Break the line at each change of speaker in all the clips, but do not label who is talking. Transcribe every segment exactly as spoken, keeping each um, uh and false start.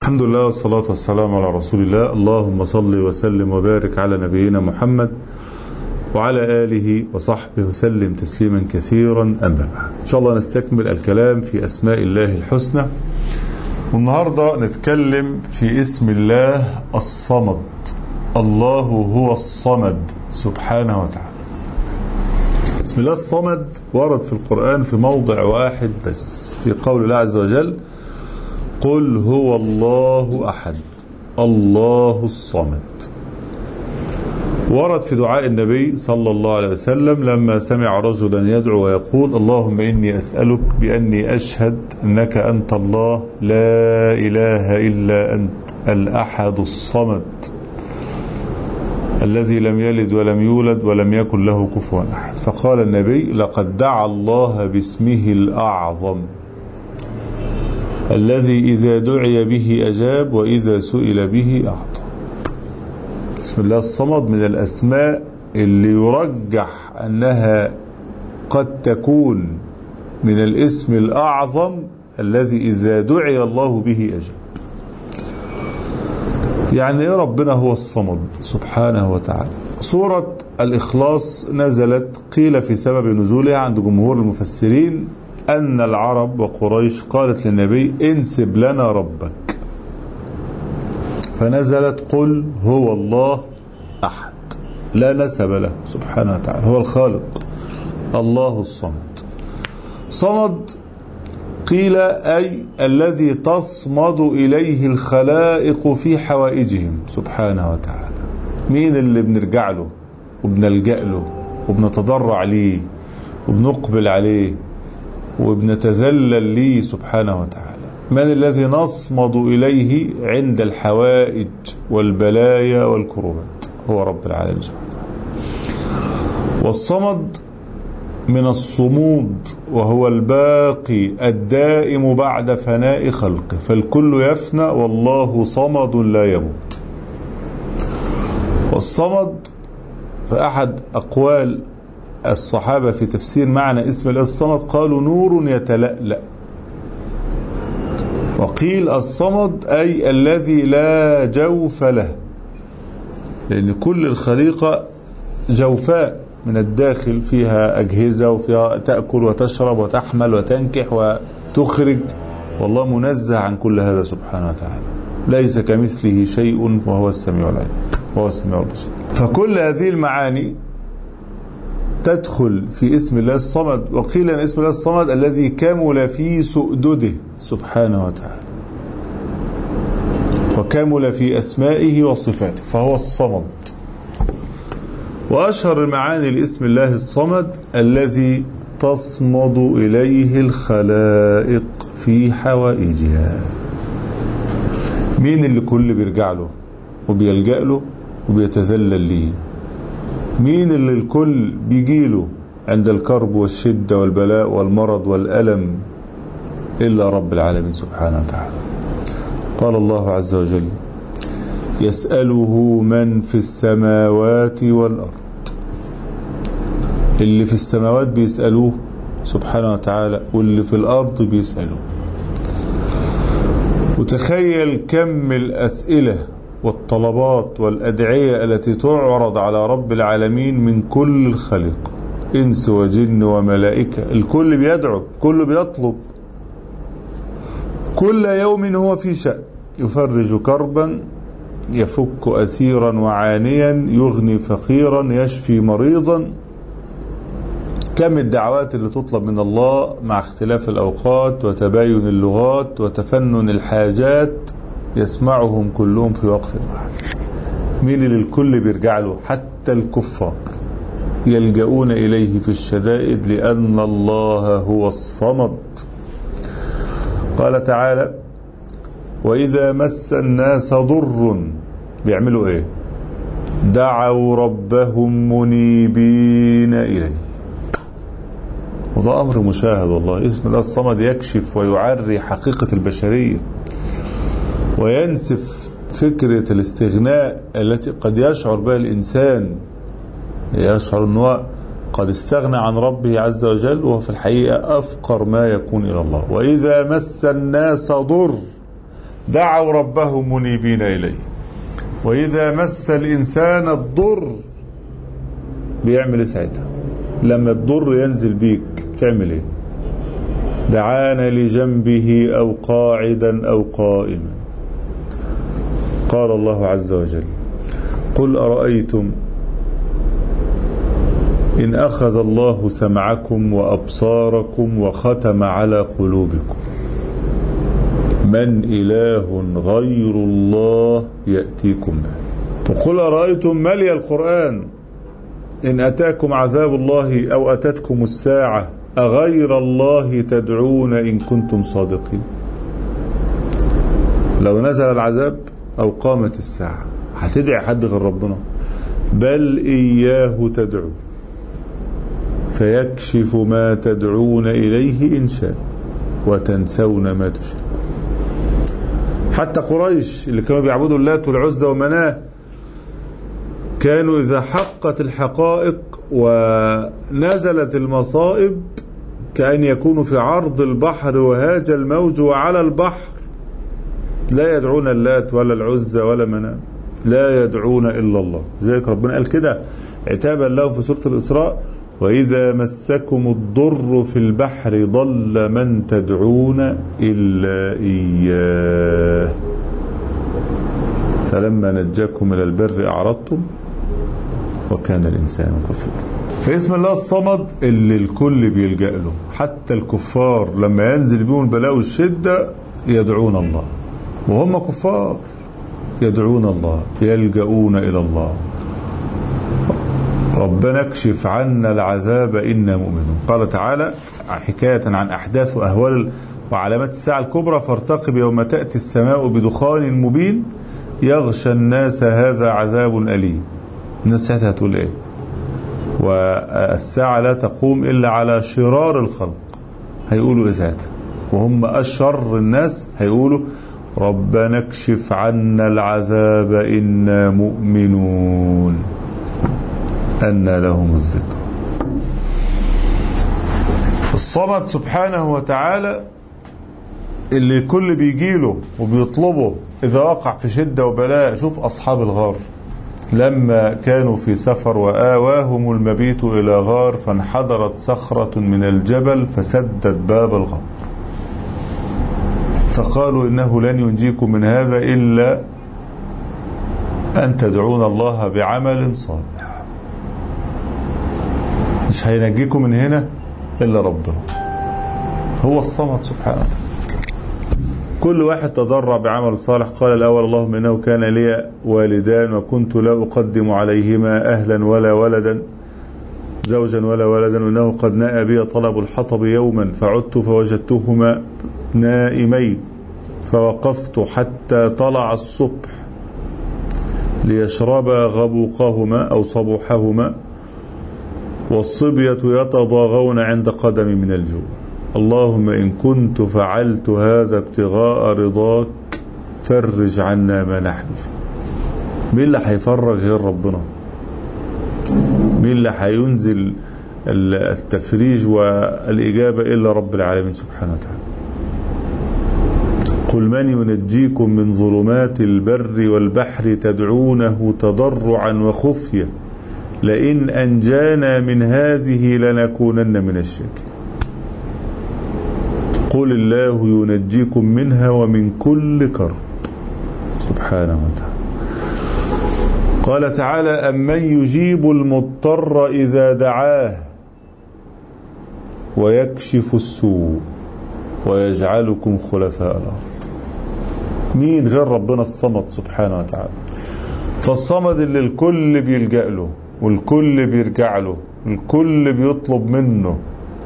الحمد لله والصلاة والسلام على رسول الله. اللهم صل وسلم وبارك على نبينا محمد وعلى آله وصحبه وسلم تسليما كثيرا. أما بعد، إن شاء الله نستكمل الكلام في أسماء الله الحسنى، والنهاردة نتكلم في اسم الله الصمد. الله هو الصمد سبحانه وتعالى. اسم الله الصمد ورد في القرآن في موضع واحد بس، في قول الله عز وجل: قل هو الله أحد الله الصمد. ورد في دعاء النبي صلى الله عليه وسلم لما سمع رجلا يدعو ويقول: اللهم إني أسألك بأني أشهد أنك أنت الله لا إله إلا أنت الأحد الصمد الذي لم يلد ولم يولد ولم يكن له كفوا أحد. فقال النبي: لقد دعا الله باسمه الأعظم الذي إذا دعي به أجاب وإذا سئل به أعطى. بسم الله الصمد من الأسماء اللي يرجح أنها قد تكون من الاسم الأعظم الذي إذا دعي الله به أجاب. يعني إيه ربنا هو الصمد سبحانه وتعالى؟ سورة الإخلاص نزلت، قيل في سبب نزولها عند جمهور المفسرين أن العرب وقريش قالت للنبي: انسب لنا ربك، فنزلت: قل هو الله أحد، لا نسب له سبحانه وتعالى، هو الخالق الله الصمد. صمد قيل أي الذي تصمد إليه الخلائق في حوائجهم سبحانه وتعالى. مين اللي بنرجع له وبنلجأ له وبنتضرع ليه وبنقبل عليه وبنتذلل ليه سبحانه وتعالى؟ من الذي نصمد إليه عند الحوائج والبلايا والكروبات؟ هو رب العالمين سبحانه وتعالى. والصمد من الصمود، وهو الباقي الدائم بعد فناء خلقه، فالكل يفنى والله صمد لا يموت. والصمد فأحد أقوال الصحابة في تفسير معنى اسم الله الصمد قالوا: نور يتلألأ. وقيل الصمد أي الذي لا جوف له، لأن كل الخليقة جوفاء من الداخل، فيها أجهزة وفيها تأكل وتشرب وتحمل وتنكح وتخرج، والله منزه عن كل هذا سبحانه وتعالى، ليس كمثله شيء وهو السميع العليم وهو السميع البصير. فكل هذه المعاني تدخل في اسم الله الصمد. وقيل أن اسم الله الصمد الذي كمل في سؤدده سبحانه وتعالى، وكمل في أسمائه وصفاته، فهو الصمد. وأشهر المعاني لاسم الله الصمد الذي تصمد إليه الخلائق في حوائجها. مين اللي كل بيرجع له وبيلجأ له وبيتذلل ليه؟ مين اللي الكل بيجيله عند الكرب والشدة والبلاء والمرض والألم؟ إلا رب العالمين سبحانه وتعالى. قال الله عز وجل: يسأله من في السماوات والأرض. اللي في السماوات بيسألوه سبحانه وتعالى، واللي في الأرض بيسألوه. وتخيل كم الأسئلة والطلبات والأدعية التي تعرض على رب العالمين من كل الخليقة، إنس وجن وملائكة، الكل بيدعو، كل بيطلب، كل يوم هو في شأن، يفرج كربا، يفك أسيرا وعانيا، يغني فقيرا، يشفي مريضا. كم الدعوات اللي تطلب من الله مع اختلاف الأوقات وتباين اللغات وتفنن الحاجات، يسمعهم كلهم في وقت واحد. مين اللي الكل بيرجع له؟ حتى الكفار يلجؤون إليه في الشدائد، لأن الله هو الصمد. قال تعالى: وإذا مس الناس ضر، بيعملوا إيه؟ دعوا ربهم منيبين إليه. وده أمر مشاهد والله. اسم الله الصمد يكشف ويعري حقيقة البشرية، وينسف فكرة الاستغناء التي قد يشعر بها الإنسان، يشعر أنه قد استغنى عن ربه عز وجل وهو في الحقيقة أفقر ما يكون إلى الله. وإذا مس الناس ضر دعوا ربهم منيبين إليه. وإذا مس الإنسان الضر بيعمل ساعتها لما الضر ينزل بيك بتعمل ايه؟ دعانا لجنبه أو قاعدا أو قائما. قال الله عز وجل قل أرأيتم إن أخذ الله سمعكم وأبصاركم وختم على قلوبكم من إله غير الله يأتيكم به. وقل أرأيتم ملي القرآن إن أتاكم عذاب الله أو أتتكم الساعة أغير الله تدعون إن كنتم صادقين. لو نزل العذاب أو قامت الساعة هتدعي حد غير ربنا؟ بل إياه تدعو فيكشف ما تدعون إليه إن شاء وتنسون ما تشركون. حتى قريش اللي كانوا بيعبدوا اللات والعزى ومناه كانوا إذا حقت الحقائق ونزلت المصائب كأن يكونوا في عرض البحر وهاج الموج وعلى البحر لا يدعون اللات ولا العزى ولا مناه، لا يدعون إلا الله. ذلك ربنا قال كده عتابا لهم في سورة الإسراء وإذا مسكم الضر في البحر ضل من تدعون إلا إياه فلما نجاكم إلى البر أعرضتم وكان الإنسان كفورا. فاسم الله الصمد اللي الكل بيلجأ له، حتى الكفار لما ينزل بهم البلاء والشدة يدعون الله، وهم كفار يدعون الله يلجؤون إلى الله. ربنا اكشف عنا العذاب إنا مؤمنون. قال تعالى حكاية عن أحداث وأهوال وعلامات الساعة الكبرى فارتقب يوم تأتي السماء بدخان مبين يغشى الناس هذا عذاب أليم. الناس ساعتها هتقول ايه؟ والساعة لا تقوم إلا على شرار الخلق، هيقولوا ايه ساعتها؟ وهم أشر الناس هيقولوا ربنا اكشف عنا العذاب إنا مؤمنون أن لهم الذكر. الصمد سبحانه وتعالى اللي كل بيجيله وبيطلبه إذا وقع في شدة وبلاء. شوف أصحاب الغار لما كانوا في سفر وآواهم المبيت إلى غار فانحدرت صخرة من الجبل فسدت باب الغار فقالوا إنه لن ينجيكم من هذا إلا أن تدعون الله بعمل صالح. مش هينجيكم من هنا إلا ربنا. هو الصمد سبحانه وتعالى. كل واحد تضرع بعمل صالح. قال الأول اللهم إنه كان لي والدان وكنت لا أقدم عليهما أهلا ولا ولدا زوجا ولا ولدا وإنه قد ناء بي طلب الحطب يوما فعدت فوجدتهما نائمين فوقفت حتى طلع الصبح ليشربا غبوقهما أو صبوحهما والصبية يتضاغون عند قدمي من الجوع. اللهم إن كنت فعلت هذا ابتغاء رضاك فرج عنا ما نحن فيه. مين اللي هيفرج غير ربنا؟ مين اللي هينزل التفريج والإجابة إلا رب العالمين سبحانه وتعالى. قل من ينجيكم من ظلمات البر والبحر تدعونه تضرعا وخفية لئن أنجانا من هذه لنكونن من الشاكرين. قل الله ينجيكم منها ومن كل كرب سبحانه وتعالى. قال تعالى أمن يجيب المضطر إذا دعاه ويكشف السوء ويجعلكم خلفاء الأرض. مين غير ربنا الصمد سبحانه وتعالى. فالصمد اللي الكل بيلجأ له والكل بيرجع له الكل بيطلب منه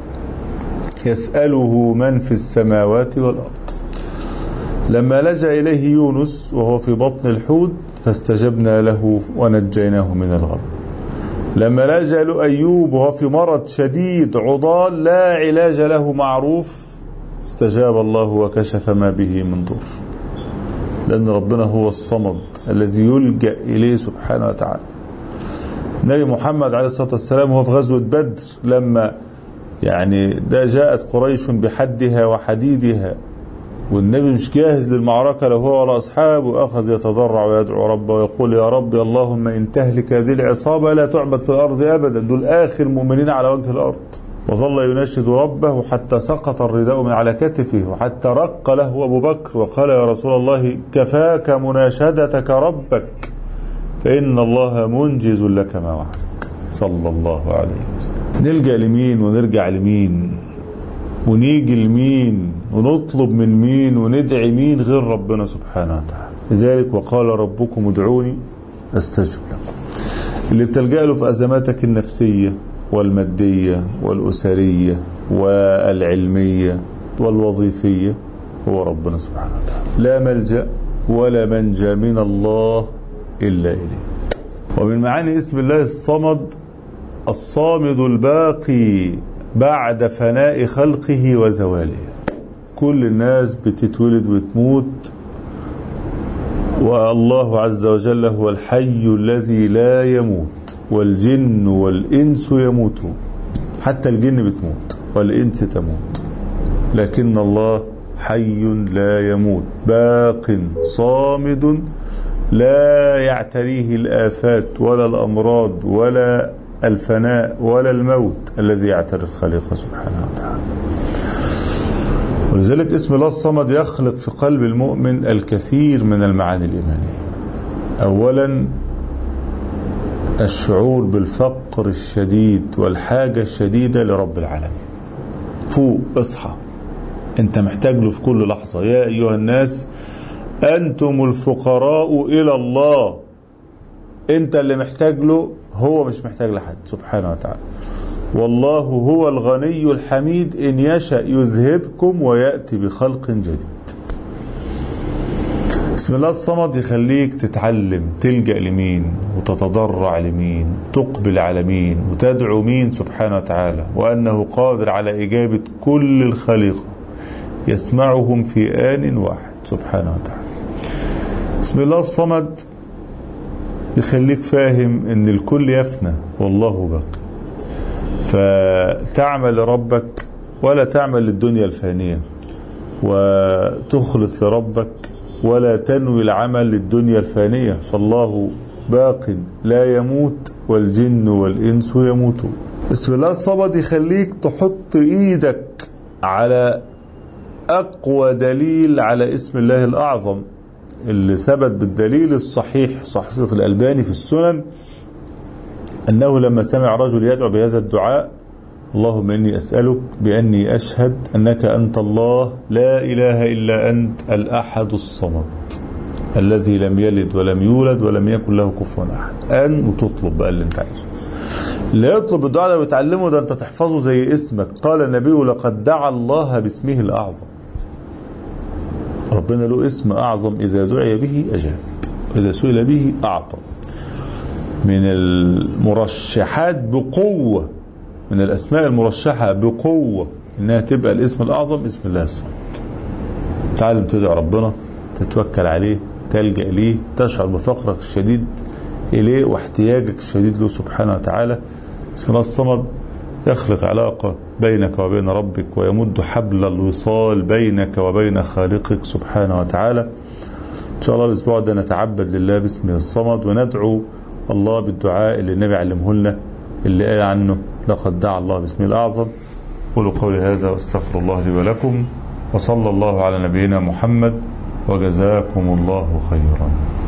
يسأله من في السماوات والأرض. لما لجأ إليه يونس وهو في بطن الحوت فاستجبنا له ونجيناه من الغم. لما لجأ له أيوب وهو في مرض شديد عضال لا علاج له معروف استجاب الله وكشف ما به من ضر. لأن ربنا هو الصمد الذي يلجأ إليه سبحانه وتعالى. النبي محمد عليه الصلاة والسلام هو في غزوة بدر لما يعني ده جاءت قريش بحدها وحديدها والنبي مش جاهز للمعركة لو هو ولا أصحابه، أخذ يتضرع ويدعو ربه ويقول يا رب اللهم إن تهلك هذه العصابة لا تعبد في الأرض أبدا، دول آخر مؤمنين على وجه الأرض. وظل يناشد ربه حتى سقط الرداء من على كتفه، وحتى رق له أبو بكر وقال يا رسول الله كفاك مناشدتك ربك فإن الله منجز لك ما وعدك صلى الله عليه وسلم. نلجأ لمين ونرجع لمين ونيجي لمين ونطلب من مين وندعي مين غير ربنا سبحانه وتعالى؟ لذلك وقال ربكم ادعوني استجب لكم. اللي بتلجأ له في أزماتك النفسية والمادية والأسرية والعلمية والوظيفية هو ربنا سبحانه وتعالى. لا ملجأ ولا منجى من الله إلا إليه. ومن معاني اسم الله الصمد الصامد الباقي بعد فناء خلقه وزواله. كل الناس بتتولد وتموت، والله عز وجل هو الحي الذي لا يموت، والجن والإنس يموتون، حتى الجن بتموت والإنس تموت، لكن الله حي لا يموت باق صامد لا يعتريه الآفات ولا الأمراض ولا الفناء ولا الموت الذي يعتري الخالق سبحانه وتعالى. ولذلك اسم الله الصمد يخلق في قلب المؤمن الكثير من المعاني الإيمانية. أولا الشعور بالفقر الشديد والحاجة الشديدة لرب العالمين. فوق، اصحى، انت محتاج له في كل لحظة. يا أيها الناس أنتم الفقراء إلى الله، انت اللي محتاج له، هو مش محتاج لحد سبحانه وتعالى. والله هو الغني الحميد إن يشأ يذهبكم ويأتي بخلق جديد. بسم الله الصمد يخليك تتعلم تلجأ لمين وتتضرع لمين، تقبل على مين وتدعو مين سبحانه وتعالى، وأنه قادر على إجابة كل الخليقة يسمعهم في آن واحد سبحانه وتعالى. بسم الله الصمد يخليك فاهم ان الكل يفنى والله باقي، فتعمل لربك ولا تعمل للدنيا الفانية، وتخلص لربك ولا تنوي العمل للدنيا الفانية، فالله باق لا يموت والجن والإنس يموتون. بسم الله الصمد يخليك تحط ايدك على أقوى دليل على اسم الله الأعظم اللي ثبت بالدليل الصحيح صحيح الألباني في السنن، أنه لما سمع رجل يدعو بهذا الدعاء اللهم إني أسألك بأني أشهد أنك أنت الله لا إله إلا أنت الأحد الصمد الذي لم يلد ولم يولد ولم يكن له كفوا أحد، أن وتطلب بقى اللي انت عايزه. اللي يطلب الدعاء ده ويتعلمه ده انت تحفظه زي اسمك. قال النبي لقد دعا الله باسمه الأعظم. ربنا له اسم أعظم إذا دعي به أجاب، إذا سئل به أعطى. من المرشحات بقوة، من الأسماء المرشحة بقوة إنها تبقى الاسم الأعظم اسم الله الصمد. تعلم تدعي ربنا، تتوكل عليه، تلجأ ليه، تشعر بفقرك الشديد إليه واحتياجك الشديد له سبحانه وتعالى. اسم الله الصمد يخلق علاقة بينك وبين ربك، ويمد حبل الوصال بينك وبين خالقك سبحانه وتعالى. إن شاء الله الأسبوع ده نتعبد لله باسمه الصمد، وندعو الله بالدعاء اللي النبي علمه لنا اللي قال عنه لقد دعا الله باسمه الأعظم. قولوا قولي هذا واستغفر الله لي ولكم، وصلى الله على نبينا محمد، وجزاكم الله خيرا.